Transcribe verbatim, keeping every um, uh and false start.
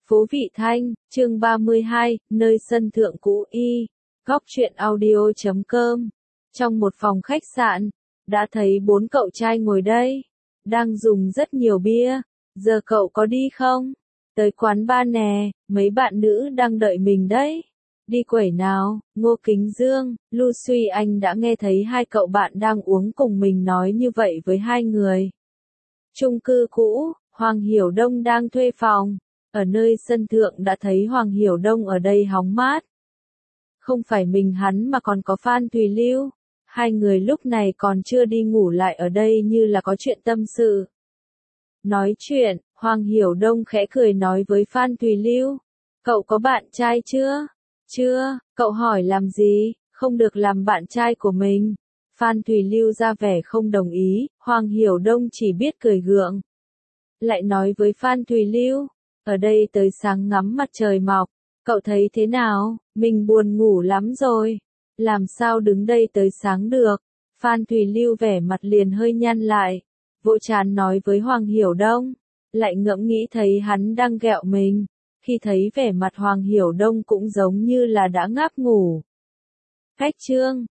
Phố Vị Thanh, chương ba mươi hai, nơi sân thượng cũ y, góc truyện audio chấm com. Trong một phòng khách sạn, đã thấy bốn cậu trai ngồi đây, đang dùng rất nhiều bia, giờ cậu có đi không? Tới quán bar nè, mấy bạn nữ đang đợi mình đấy. Đi quẩy nào, Ngô Kính Dương, Lưu Suy Anh đã nghe thấy hai cậu bạn đang uống cùng mình nói như vậy với hai người. Chung cư cũ, Hoàng Hiểu Đông đang thuê phòng. Ở nơi sân thượng đã thấy Hoàng Hiểu Đông ở đây hóng mát. Không phải mình hắn mà còn có Phan Thùy Lưu. Hai người lúc này còn chưa đi ngủ lại ở đây như là có chuyện tâm sự. Nói chuyện, Hoàng Hiểu Đông khẽ cười nói với Phan Thùy Lưu. Cậu có bạn trai chưa? Chưa, cậu hỏi làm gì, không được làm bạn trai của mình. Phan Thùy Lưu ra vẻ không đồng ý, Hoàng Hiểu Đông chỉ biết cười gượng. Lại nói với Phan Thùy Lưu. Ở đây tới sáng ngắm mặt trời mọc, cậu thấy thế nào? Mình buồn ngủ lắm rồi. Làm sao đứng đây tới sáng được? Phan Thùy Lưu vẻ mặt liền hơi nhăn lại, vỗ trán nói với Hoàng Hiểu Đông. Lại ngẫm nghĩ thấy hắn đang ghẹo mình. Khi thấy vẻ mặt Hoàng Hiểu Đông cũng giống như là đã ngáp ngủ. Khách trương,